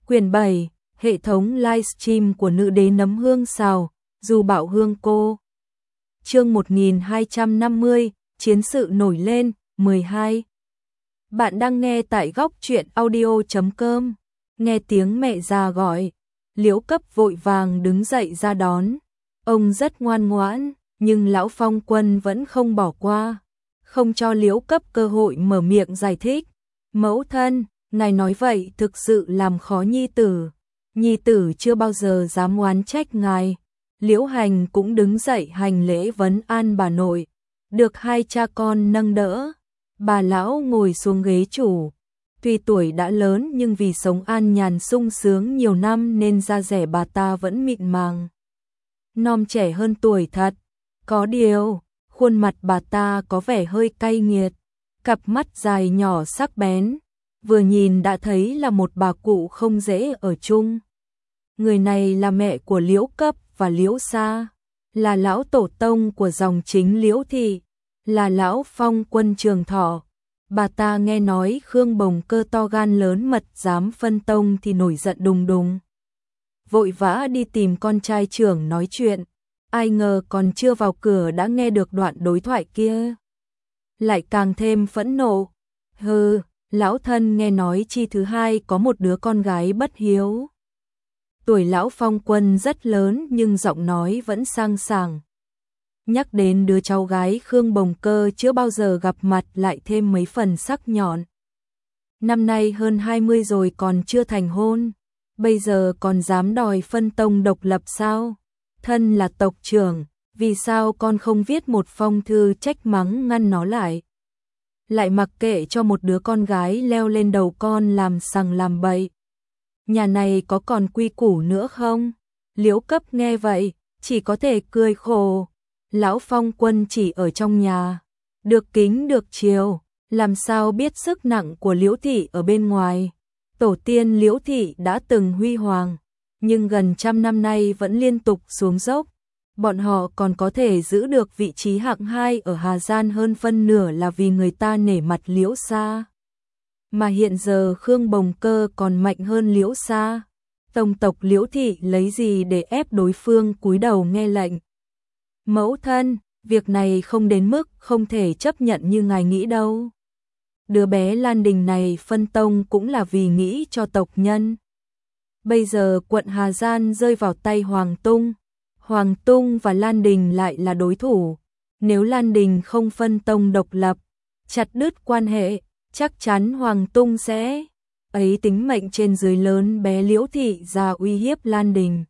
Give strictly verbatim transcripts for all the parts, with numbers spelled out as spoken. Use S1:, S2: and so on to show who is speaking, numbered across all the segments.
S1: Quyển bảy, hệ thống livestream của nữ đế nấm hương xào, Du Bảo Hương cô. Chương một nghìn hai trăm năm mươi, chiến sự nổi lên, mười hai. Bạn đang nghe tại góc truyện audio chấm com. Nghe tiếng mẹ già gọi, Liễu Cấp vội vàng đứng dậy ra đón. Ông rất ngoan ngoãn, nhưng lão Phong Quân vẫn không bỏ qua, không cho Liễu Cấp cơ hội mở miệng giải thích. Mẫu thân, ngài nói vậy thực sự làm khó nhi tử. Nhi tử chưa bao giờ dám oán trách ngài. Liễu Hành cũng đứng dậy hành lễ vấn an bà nội. Được hai cha con nâng đỡ, bà lão ngồi xuống ghế chủ. Tuy tuổi đã lớn nhưng vì sống an nhàn sung sướng nhiều năm nên da dẻ bà ta vẫn mịn màng, non trẻ hơn tuổi thật. Có điều, khuôn mặt bà ta có vẻ hơi cay nghiệt, cặp mắt dài nhỏ sắc bén, vừa nhìn đã thấy là một bà cụ không dễ ở chung. Người này là mẹ của Liễu Cấp và Liễu Sa, là lão tổ tông của dòng chính Liễu thị, là lão Phong Quân Trường Thọ. Bà ta nghe nói Khương Bồng Cơ to gan lớn mật dám phân tông thì nổi giận đùng đùng, vội vã đi tìm con trai trưởng nói chuyện. Ai ngờ còn chưa vào cửa đã nghe được đoạn đối thoại kia, lại càng thêm phẫn nộ. Hừ, lão thân nghe nói chi thứ hai có một đứa con gái bất hiếu. Tuổi lão Phong Quân rất lớn nhưng giọng nói vẫn sang sảng. Nhắc đến đứa cháu gái Khương Bồng Cơ chưa bao giờ gặp mặt lại thêm mấy phần sắc nhọn. Năm nay hơn hai mươi rồi còn chưa thành hôn, bây giờ còn dám đòi phân tông độc lập sao? Thân là tộc trưởng, vì sao con không viết một phong thư trách mắng ngăn nó lại? Lại mặc kệ cho một đứa con gái leo lên đầu con làm sằng làm bậy. Nhà này có còn quy củ nữa không? Liễu Cấp nghe vậy, chỉ có thể cười khổ. Lão Phong Quân chỉ ở trong nhà, được kính được chiều, làm sao biết sức nặng của Liễu thị ở bên ngoài. Tổ tiên Liễu thị đã từng huy hoàng, nhưng gần trăm năm nay vẫn liên tục xuống dốc. Bọn họ còn có thể giữ được vị trí hạng hai ở Hà Giang hơn phân nửa là vì người ta nể mặt Liễu Sa. Mà hiện giờ Khương Bồng Cơ còn mạnh hơn Liễu Sa. Tông tộc Liễu thị lấy gì để ép đối phương cúi đầu nghe lệnh? Mẫu thân, việc này không đến mức không thể chấp nhận như ngài nghĩ đâu. Đứa bé Lan Đình này phân tông cũng là vì nghĩ cho tộc nhân. Bây giờ quận Hà Giang rơi vào tay Hoàng Tung. Hoàng Tung và Lan Đình lại là đối thủ. Nếu Lan Đình không phân tông độc lập, chặt đứt quan hệ, chắc chắn Hoàng Tung sẽ ấy tính mệnh trên dưới lớn bé Liễu thị ra uy hiếp Lan Đình.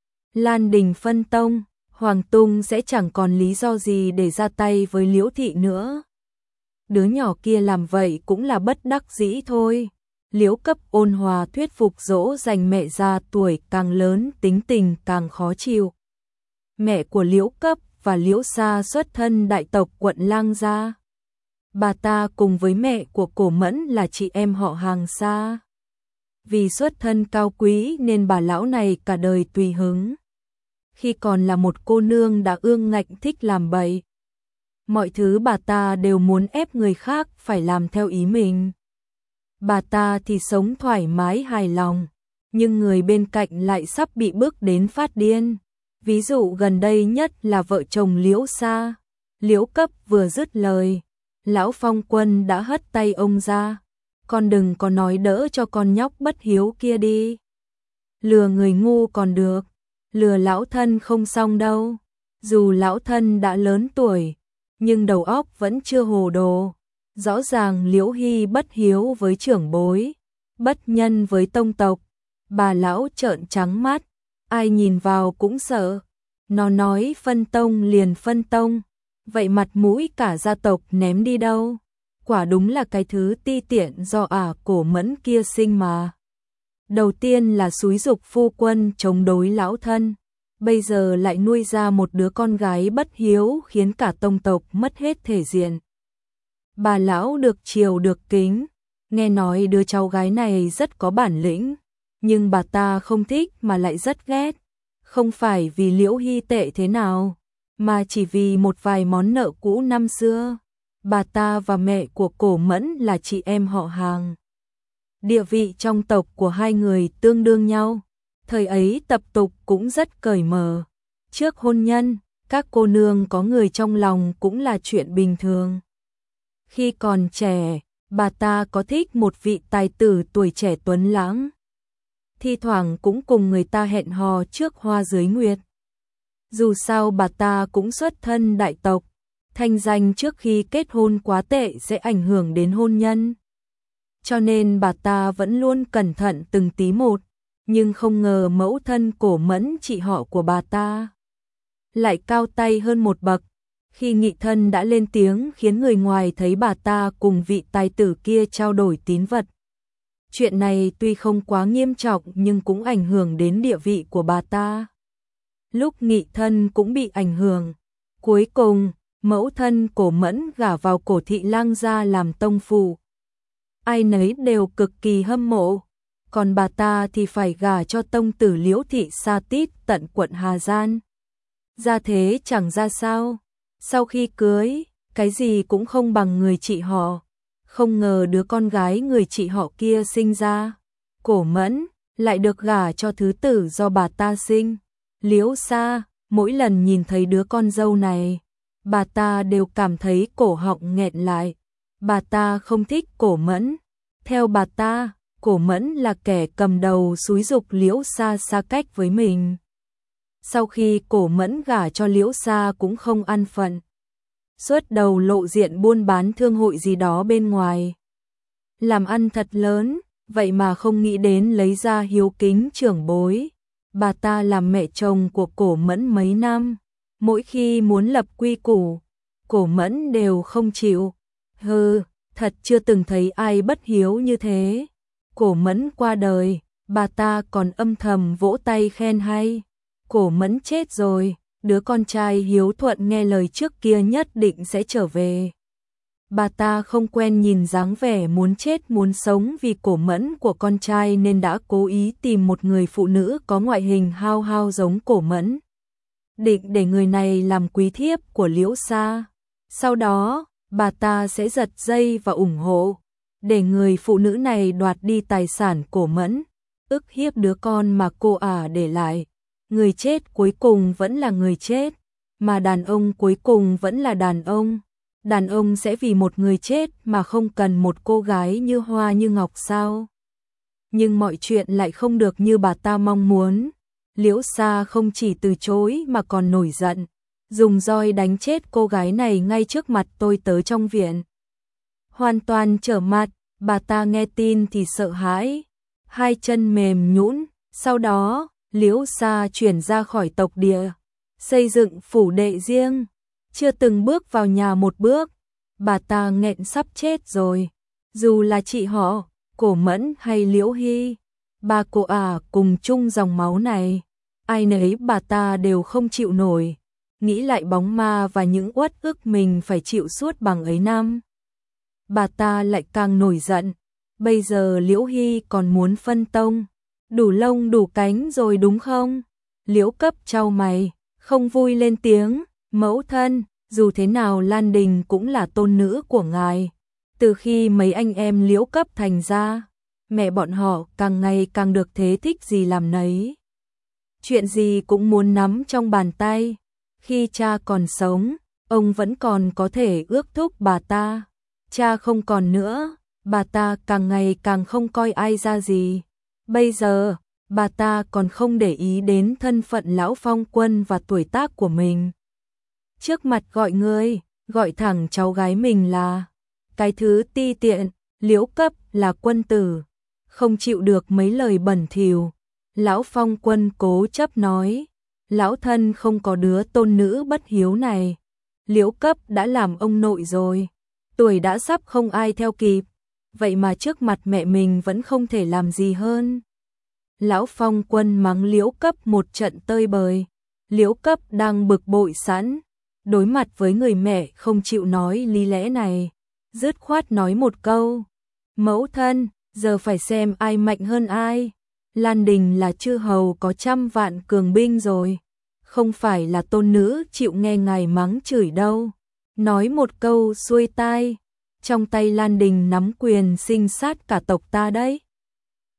S1: Lan Đình phân tông, Hoàng Tung sẽ chẳng còn lý do gì để ra tay với Liễu thị nữa. Đứa nhỏ kia làm vậy cũng là bất đắc dĩ thôi. Liễu Cấp ôn hòa thuyết phục dỗ dành mẹ già tuổi càng lớn tính tình càng khó chịu. Mẹ của Liễu Cấp và Liễu Sa xuất thân đại tộc quận Lang Gia. Bà ta cùng với mẹ của Cổ Mẫn là chị em họ hàng xa. Vì xuất thân cao quý nên bà lão này cả đời tùy hứng. Khi còn là một cô nương đã ương ngạnh thích làm bậy. Mọi thứ bà ta đều muốn ép người khác phải làm theo ý mình. Bà ta thì sống thoải mái hài lòng, nhưng người bên cạnh lại sắp bị bức đến phát điên. Ví dụ gần đây nhất là vợ chồng Liễu Sa. Liễu Cấp vừa dứt lời, lão Phong Quân đã hất tay ông ra. Con đừng có nói đỡ cho con nhóc bất hiếu kia đi. Lừa người ngu còn được, lừa lão thân không xong đâu. Dù lão thân đã lớn tuổi, nhưng đầu óc vẫn chưa hồ đồ. Rõ ràng Liễu Hy bất hiếu với trưởng bối, bất nhân với tông tộc. Bà lão trợn trắng mắt, ai nhìn vào cũng sợ. Nó nói phân tông liền phân tông, vậy mặt mũi cả gia tộc ném đi đâu? Quả đúng là cái thứ ti tiện do ả Cổ Mẫn kia sinh mà. Đầu tiên là xúi giục phu quân chống đối lão thân, bây giờ lại nuôi ra một đứa con gái bất hiếu khiến cả tông tộc mất hết thể diện. Bà lão được chiều được kính, nghe nói đứa cháu gái này rất có bản lĩnh, nhưng bà ta không thích mà lại rất ghét. Không phải vì Liễu Hy tệ thế nào, mà chỉ vì một vài món nợ cũ năm xưa. Bà ta và mẹ của Cổ Mẫn là chị em họ hàng. địa vị trong tộc của hai người tương đương nhau. Thời ấy tập tục cũng rất cởi mở. Trước hôn nhân, các cô nương có người trong lòng cũng là chuyện bình thường. Khi còn trẻ, bà ta có thích một vị tài tử tuổi trẻ tuấn lãng. Thi thoảng cũng cùng người ta hẹn hò trước hoa dưới nguyệt. Dù sao bà ta cũng xuất thân đại tộc, thanh danh trước khi kết hôn quá tệ sẽ ảnh hưởng đến hôn nhân. Cho nên bà ta vẫn luôn cẩn thận từng tí một, nhưng không ngờ mẫu thân Cổ Mẫn, chị họ của bà ta, lại cao tay hơn một bậc. Khi nghị thân đã lên tiếng khiến người ngoài thấy bà ta cùng vị tài tử kia trao đổi tín vật. Chuyện này tuy không quá nghiêm trọng nhưng cũng ảnh hưởng đến địa vị của bà ta. Lúc nghị thân cũng bị ảnh hưởng. Cuối cùng, mẫu thân Cổ Mẫn gả vào Cổ thị lang gia làm tông phụ. Ai nấy đều cực kỳ hâm mộ. Còn bà ta thì phải gả cho tông tử Liễu thị Sa Tít tận quận Hà Giang. Ra thế chẳng ra sao. Sau khi cưới, cái gì cũng không bằng người chị họ. Không ngờ đứa con gái người chị họ kia sinh ra, Cổ Mẫn, lại được gả cho thứ tử do bà ta sinh. Liễu Sa, mỗi lần nhìn thấy đứa con dâu này, bà ta đều cảm thấy cổ họng nghẹn lại. Bà ta không thích Cổ Mẫn. Theo bà ta, Cổ Mẫn là kẻ cầm đầu xúi giục Liễu Sa xa cách với mình. Sau khi Cổ Mẫn gả cho Liễu Sa cũng không ăn phận. Suốt đầu lộ diện buôn bán thương hội gì đó bên ngoài. Làm ăn thật lớn, vậy mà không nghĩ đến lấy ra hiếu kính trưởng bối. Bà ta làm mẹ chồng của Cổ Mẫn mấy năm. Mỗi khi muốn lập quy củ, Cổ Mẫn đều không chịu. Hừ, thật chưa từng thấy ai bất hiếu như thế. Cổ Mẫn qua đời, bà ta còn âm thầm vỗ tay khen hay. Cổ Mẫn chết rồi, đứa con trai hiếu thuận nghe lời trước kia nhất định sẽ trở về. Bà ta không quen nhìn dáng vẻ muốn chết muốn sống vì Cổ Mẫn của con trai nên đã cố ý tìm một người phụ nữ có ngoại hình hao hao giống Cổ Mẫn. Định để người này làm quý thiếp của Liễu Sa. Sau đó, bà ta sẽ giật dây và ủng hộ, để người phụ nữ này đoạt đi tài sản Cổ Mẫn, ức hiếp đứa con mà cô ả để lại. Người chết cuối cùng vẫn là người chết, mà đàn ông cuối cùng vẫn là đàn ông. Đàn ông sẽ vì một người chết mà không cần một cô gái như hoa như ngọc sao? Nhưng mọi chuyện lại không được như bà ta mong muốn. Liễu Sa không chỉ từ chối mà còn nổi giận, dùng roi đánh chết cô gái này ngay trước mặt tôi tớ trong viện. Hoàn toàn trở mặt, bà ta nghe tin thì sợ hãi, hai chân mềm nhũn. Sau đó, Liễu Sa chuyển ra khỏi tộc địa, xây dựng phủ đệ riêng, chưa từng bước vào nhà một bước. Bà ta nghẹn sắp chết rồi. Dù là chị họ, Cổ Mẫn hay Liễu Hy, bà cô ả cùng chung dòng máu này, ai nấy bà ta đều không chịu nổi. Nghĩ lại bóng ma và những uất ức mình phải chịu suốt bằng ấy năm, bà ta lại càng nổi giận. Bây giờ Liễu Hy còn muốn phân tông, đủ lông đủ cánh rồi đúng không? Liễu Cấp chau mày, không vui lên tiếng. Mẫu thân, dù thế nào Lan Đình cũng là tôn nữ của ngài. Từ khi mấy anh em Liễu Cấp thành ra, mẹ bọn họ càng ngày càng được thế thích gì làm nấy. Chuyện gì cũng muốn nắm trong bàn tay. Khi cha còn sống, ông vẫn còn có thể ước thúc bà ta. Cha không còn nữa, bà ta càng ngày càng không coi ai ra gì. Bây giờ, bà ta còn không để ý đến thân phận lão phong quân và tuổi tác của mình. Trước mặt gọi người, gọi thẳng cháu gái mình là cái thứ ti tiện. Liễu Cấp là quân tử, không chịu được mấy lời bẩn thỉu. Lão phong quân cố chấp nói, lão thân không có đứa tôn nữ bất hiếu này. Liễu Cấp đã làm ông nội rồi, tuổi đã sắp không ai theo kịp, vậy mà trước mặt mẹ mình vẫn không thể làm gì hơn. Lão phong quân mắng Liễu Cấp một trận tơi bời. Liễu Cấp đang bực bội sẵn, đối mặt với người mẹ không chịu nói lý lẽ này, dứt khoát nói một câu: mẫu thân, giờ phải xem ai mạnh hơn ai. Lan Đình là chư hầu có trăm vạn cường binh rồi, không phải là tôn nữ chịu nghe ngài mắng chửi đâu. Nói một câu xuôi tai, trong tay Lan Đình nắm quyền sinh sát cả tộc ta đấy.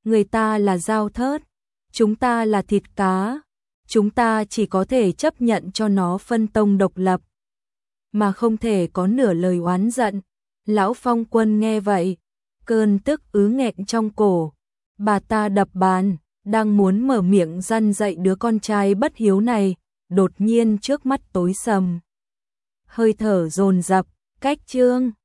S1: Người ta là dao thớt, chúng ta là thịt cá, chúng ta chỉ có thể chấp nhận cho nó phân tông độc lập, mà không thể có nửa lời oán giận. Lão Phong Quân nghe vậy, cơn tức ứ nghẹn trong cổ, bà ta đập bàn, đang muốn mở miệng răn dạy đứa con trai bất hiếu này, đột nhiên trước mắt tối sầm. Hơi thở dồn dập, cách chương